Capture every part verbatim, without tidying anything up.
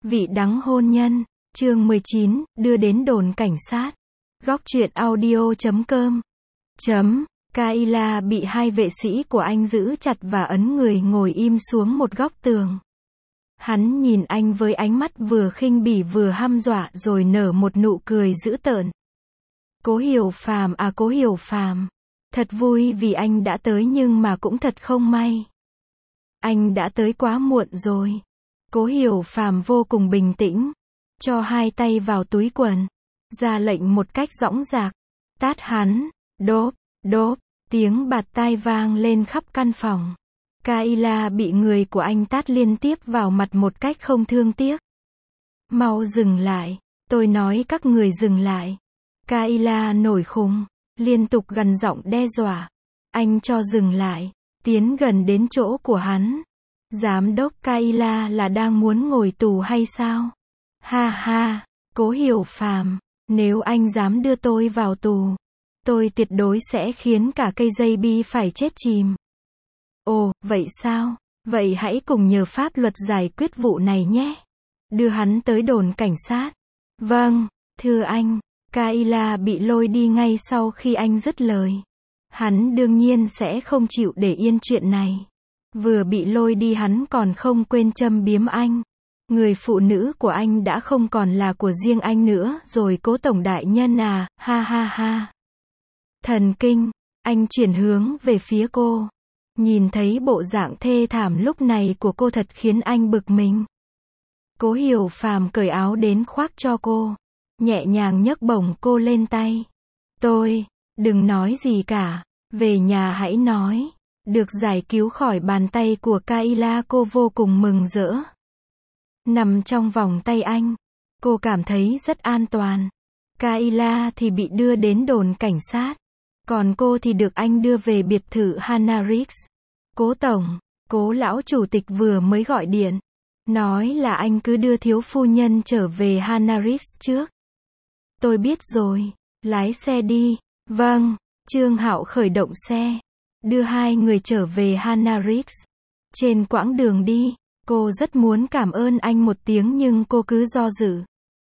Vị đắng hôn nhân, chương mười chín, đưa đến đồn cảnh sát. Góc truyện audio chấm com. Chấm. Kayla bị hai vệ sĩ của anh giữ chặt và ấn người ngồi im xuống một góc tường. Hắn nhìn anh với ánh mắt vừa khinh bỉ vừa hăm dọa rồi nở một nụ cười dữ tợn. Cố Hiểu Phàm à Cố Hiểu Phàm. Thật vui vì anh đã tới nhưng mà cũng thật không may. Anh đã tới quá muộn rồi. Cố Hiểu Phàm vô cùng bình tĩnh. Cho hai tay vào túi quần. Ra lệnh một cách dõng dạc. Tát hắn. Đốp, đốp. Tiếng bạt tai vang lên khắp căn phòng. Kayla bị người của anh tát liên tiếp vào mặt một cách không thương tiếc. Mau dừng lại. Tôi nói các người dừng lại. Kayla nổi khùng. Liên tục gằn giọng đe dọa. Anh cho dừng lại. Tiến gần đến chỗ của hắn. Giám đốc Kayla là đang muốn ngồi tù hay sao? Ha ha, Cố Hiểu Phàm, nếu anh dám đưa tôi vào tù, tôi tuyệt đối sẽ khiến cả cây dây bi phải chết chìm. Ồ, vậy sao? Vậy hãy cùng nhờ pháp luật giải quyết vụ này nhé. Đưa hắn tới đồn cảnh sát. Vâng, thưa anh. Kayla bị lôi đi ngay sau khi anh dứt lời. Hắn đương nhiên sẽ không chịu để yên chuyện này. Vừa bị lôi đi hắn còn không quên châm biếm anh. Người phụ nữ của anh đã không còn là của riêng anh nữa rồi Cố tổng đại nhân à, ha ha ha. Thần kinh, anh chuyển hướng về phía cô. Nhìn thấy bộ dạng thê thảm lúc này của cô thật khiến anh bực mình. Cố Hiểu Phàm cởi áo đến khoác cho cô. Nhẹ nhàng nhấc bổng cô lên tay. Tôi, đừng nói gì cả. Về nhà hãy nói. Được giải cứu khỏi bàn tay của Kayla cô vô cùng mừng rỡ. Nằm trong vòng tay anh, cô cảm thấy rất an toàn. Kayla thì bị đưa đến đồn cảnh sát. Còn cô thì được anh đưa về biệt thự Hannah Riggs. Cố tổng, Cố lão chủ tịch vừa mới gọi điện. Nói là anh cứ đưa thiếu phu nhân trở về Hannah Riggs trước. Tôi biết rồi, lái xe đi. Vâng, Trương Hạo khởi động xe. Đưa hai người trở về Hannah Riggs. Trên quãng đường đi, cô rất muốn cảm ơn anh một tiếng nhưng cô cứ do dự.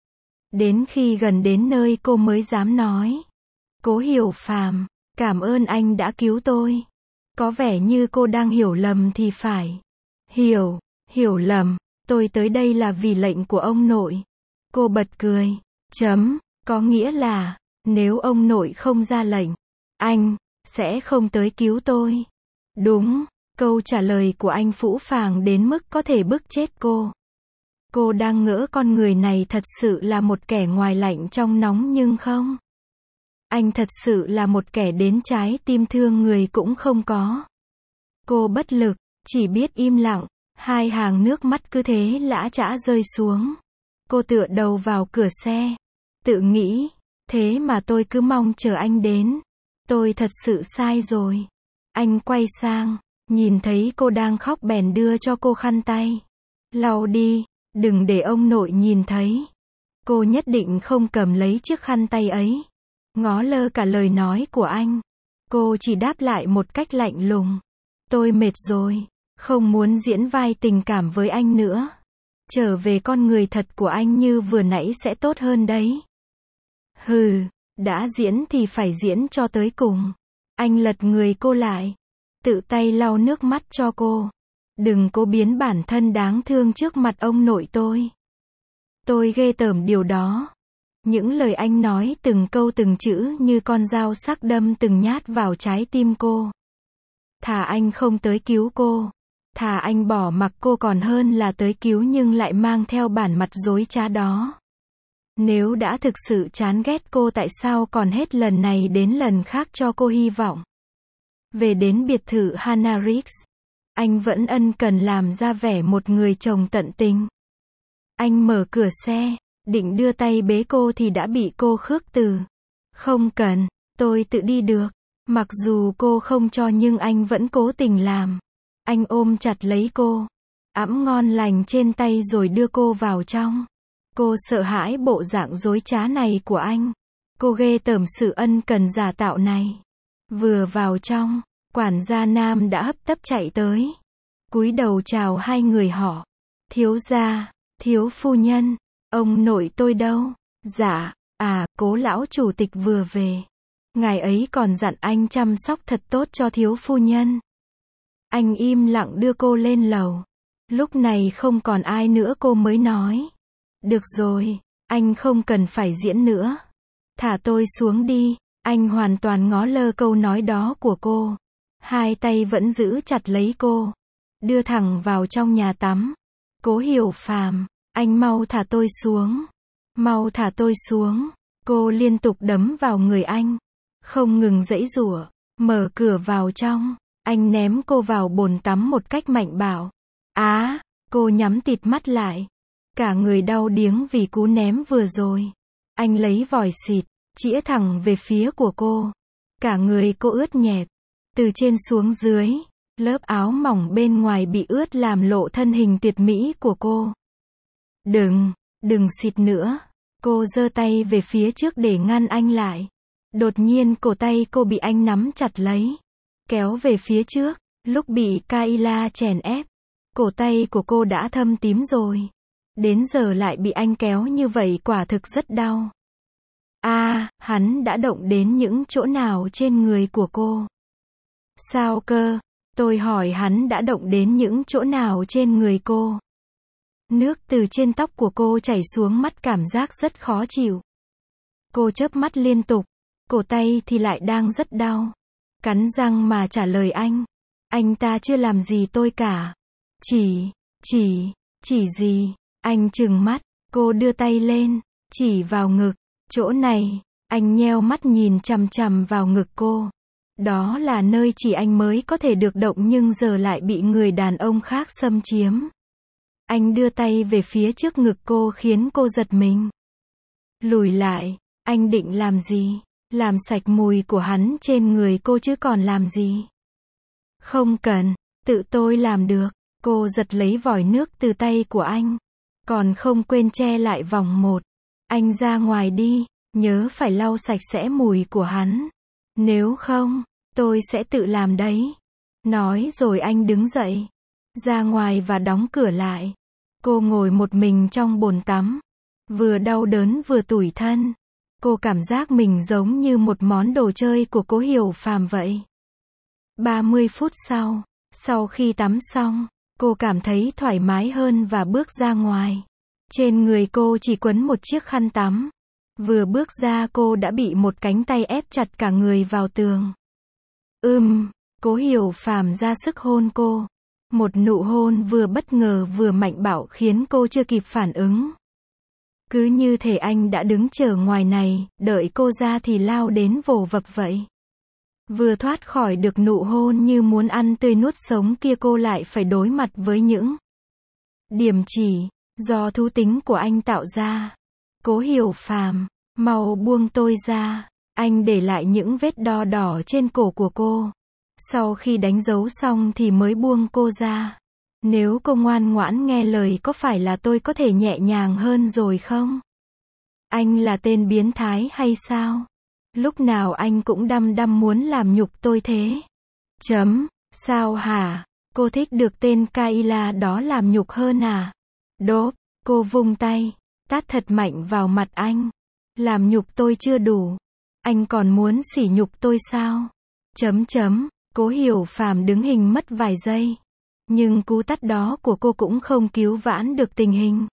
Đến khi gần đến nơi cô mới dám nói. Cố Hiểu Phàm, cảm ơn anh đã cứu tôi. Có vẻ như cô đang hiểu lầm thì phải. Hiểu, hiểu lầm, tôi tới đây là vì lệnh của ông nội. Cô bật cười. Chấm, có nghĩa là, nếu ông nội không ra lệnh, anh sẽ không tới cứu tôi. Đúng, câu trả lời của anh phũ phàng đến mức có thể bức chết cô. Cô đang ngỡ con người này thật sự là một kẻ ngoài lạnh trong nóng nhưng không. Anh thật sự là một kẻ đến trái tim thương người cũng không có. Cô bất lực, chỉ biết im lặng, hai hàng nước mắt cứ thế lã chã rơi xuống. Cô tựa đầu vào cửa xe, tự nghĩ, thế mà tôi cứ mong chờ anh đến. Tôi thật sự sai rồi. Anh quay sang, nhìn thấy cô đang khóc bèn đưa cho cô khăn tay. Lau đi, đừng để ông nội nhìn thấy. Cô nhất định không cầm lấy chiếc khăn tay ấy. Ngó lơ cả lời nói của anh. Cô chỉ đáp lại một cách lạnh lùng. Tôi mệt rồi, không muốn diễn vai tình cảm với anh nữa. Trở về con người thật của anh như vừa nãy sẽ tốt hơn đấy. Hừ. Đã diễn thì phải diễn cho tới cùng. Anh lật người cô lại. Tự tay lau nước mắt cho cô. Đừng cố biến bản thân đáng thương trước mặt ông nội tôi. Tôi ghê tởm điều đó. Những lời anh nói từng câu từng chữ như con dao sắc đâm từng nhát vào trái tim cô. Thà anh không tới cứu cô. Thà anh bỏ mặc cô còn hơn là tới cứu nhưng lại mang theo bản mặt dối trá đó. Nếu đã thực sự chán ghét cô tại sao còn hết lần này đến lần khác cho cô hy vọng. Về đến biệt thự Hannah Riggs, anh vẫn ân cần làm ra vẻ một người chồng tận tình. Anh mở cửa xe, định đưa tay bế cô thì đã bị cô khước từ. Không cần, tôi tự đi được. Mặc dù cô không cho nhưng anh vẫn cố tình làm. Anh ôm chặt lấy cô, ẵm ngon lành trên tay rồi đưa cô vào trong. Cô sợ hãi bộ dạng dối trá này của anh. Cô ghê tởm sự ân cần giả tạo này. Vừa vào trong, quản gia nam đã hấp tấp chạy tới. Cúi đầu chào hai người họ. Thiếu gia, Thiếu phu nhân, ông nội tôi đâu? Dạ, à, Cố lão chủ tịch vừa về. Ngài ấy còn dặn anh chăm sóc thật tốt cho thiếu phu nhân. Anh im lặng đưa cô lên lầu. Lúc này không còn ai nữa cô mới nói. Được rồi, anh không cần phải diễn nữa. Thả tôi xuống đi. Anh hoàn toàn ngó lơ câu nói đó của cô. Hai tay vẫn giữ chặt lấy cô. Đưa thẳng vào trong nhà tắm. Cố Hiểu Phàm, anh mau thả tôi xuống. Mau thả tôi xuống. Cô liên tục đấm vào người anh. Không ngừng giãy giụa. Mở cửa vào trong. Anh ném cô vào bồn tắm một cách mạnh bạo. Á, à, cô nhắm tịt mắt lại. Cả người đau điếng vì cú ném vừa rồi. Anh lấy vòi xịt, chĩa thẳng về phía của cô. Cả người cô ướt nhẹp. Từ trên xuống dưới, lớp áo mỏng bên ngoài bị ướt làm lộ thân hình tuyệt mỹ của cô. Đừng, đừng xịt nữa. Cô giơ tay về phía trước để ngăn anh lại. Đột nhiên cổ tay cô bị anh nắm chặt lấy. Kéo về phía trước. Lúc bị Kayla chèn ép, cổ tay của cô đã thâm tím rồi. Đến giờ lại bị anh kéo như vậy quả thực rất đau. A, à, hắn đã động đến những chỗ nào trên người của cô? Sao cơ? Tôi hỏi hắn đã động đến những chỗ nào trên người cô? Nước từ trên tóc của cô chảy xuống mắt, cảm giác rất khó chịu. Cô chớp mắt liên tục, cổ tay thì lại đang rất đau. Cắn răng mà trả lời anh. Anh ta chưa làm gì tôi cả. Chỉ, chỉ, chỉ gì? Anh trừng mắt, cô đưa tay lên, chỉ vào ngực. Chỗ này, anh nheo mắt nhìn chằm chằm vào ngực cô. Đó là nơi chỉ anh mới có thể được động nhưng giờ lại bị người đàn ông khác xâm chiếm. Anh đưa tay về phía trước ngực cô khiến cô giật mình. Lùi lại, anh định làm gì? Làm sạch mùi của hắn trên người cô chứ còn làm gì? Không cần, tự tôi làm được. Cô giật lấy vòi nước từ tay của anh. Còn không quên che lại vòng một. Anh ra ngoài đi, nhớ phải lau sạch sẽ mùi của hắn. Nếu không, tôi sẽ tự làm đấy. Nói rồi anh đứng dậy. Ra ngoài và đóng cửa lại. Cô ngồi một mình trong bồn tắm. Vừa đau đớn vừa tủi thân. Cô cảm giác mình giống như một món đồ chơi của Cố Hiểu Phàm vậy. ba mươi phút sau, sau khi tắm xong, cô cảm thấy thoải mái hơn và bước ra ngoài. Trên người cô chỉ quấn một chiếc khăn tắm. Vừa bước ra cô đã bị một cánh tay ép chặt cả người vào tường. Ưm, Cố Hiểu Phàm ra sức hôn cô. Một nụ hôn vừa bất ngờ vừa mạnh bạo khiến cô chưa kịp phản ứng. Cứ như thể anh đã đứng chờ ngoài này, đợi cô ra thì lao đến vồ vập vậy. Vừa thoát khỏi được nụ hôn như muốn ăn tươi nuốt sống kia, cô lại phải đối mặt với những điểm chỉ do thú tính của anh tạo ra. Cố Hiểu Phàm, mau buông tôi ra. Anh để lại những vết đo đỏ trên cổ của cô. Sau khi đánh dấu xong thì mới buông cô ra. Nếu cô ngoan ngoãn nghe lời có phải là tôi có thể nhẹ nhàng hơn rồi không? Anh là tên biến thái hay sao? Lúc nào anh cũng đăm đăm muốn làm nhục tôi thế. Chấm, sao hả? Cô thích được tên Kayla đó làm nhục hơn à? Đốp, cô vung tay, tát thật mạnh vào mặt anh. Làm nhục tôi chưa đủ. Anh còn muốn sỉ nhục tôi sao? Chấm chấm, Cố Hiểu Phàm đứng hình mất vài giây. Nhưng cú tát đó của cô cũng không cứu vãn được tình hình.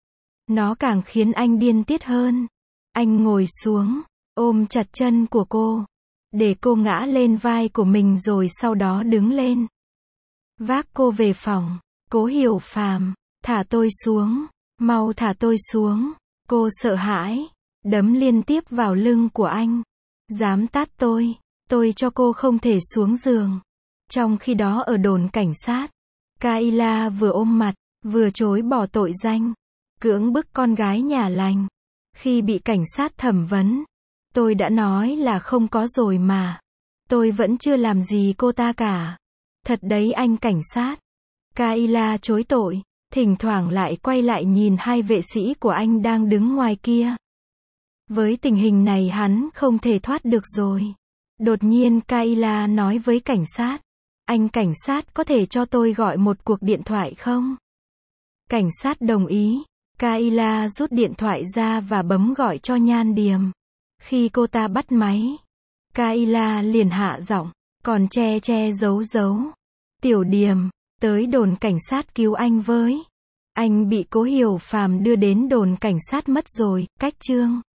Nó càng khiến anh điên tiết hơn. Anh ngồi xuống, ôm chặt chân của cô, để cô ngã lên vai của mình rồi sau đó đứng lên. Vác cô về phòng. Cố Hiểu Phàm, thả tôi xuống, mau thả tôi xuống. Cô sợ hãi, đấm liên tiếp vào lưng của anh. Dám tát tôi, tôi cho cô không thể xuống giường. Trong khi đó ở đồn cảnh sát, Kayla vừa ôm mặt, vừa chối bỏ tội danh, cưỡng bức con gái nhà lành. Khi bị cảnh sát thẩm vấn, tôi đã nói là không có rồi mà. Tôi vẫn chưa làm gì cô ta cả. Thật đấy anh cảnh sát. Kayla chối tội, thỉnh thoảng lại quay lại nhìn hai vệ sĩ của anh đang đứng ngoài kia. Với tình hình này hắn không thể thoát được rồi. Đột nhiên Kayla nói với cảnh sát. Anh cảnh sát có thể cho tôi gọi một cuộc điện thoại không? Cảnh sát đồng ý. Kayla rút điện thoại ra và bấm gọi cho Nhan Điềm. Khi cô ta bắt máy, Kayla liền hạ giọng, còn che che giấu giấu. Tiểu Điềm, tới đồn cảnh sát cứu anh với. Anh bị Cố Hiểu Phàm đưa đến đồn cảnh sát mất rồi, cách Trương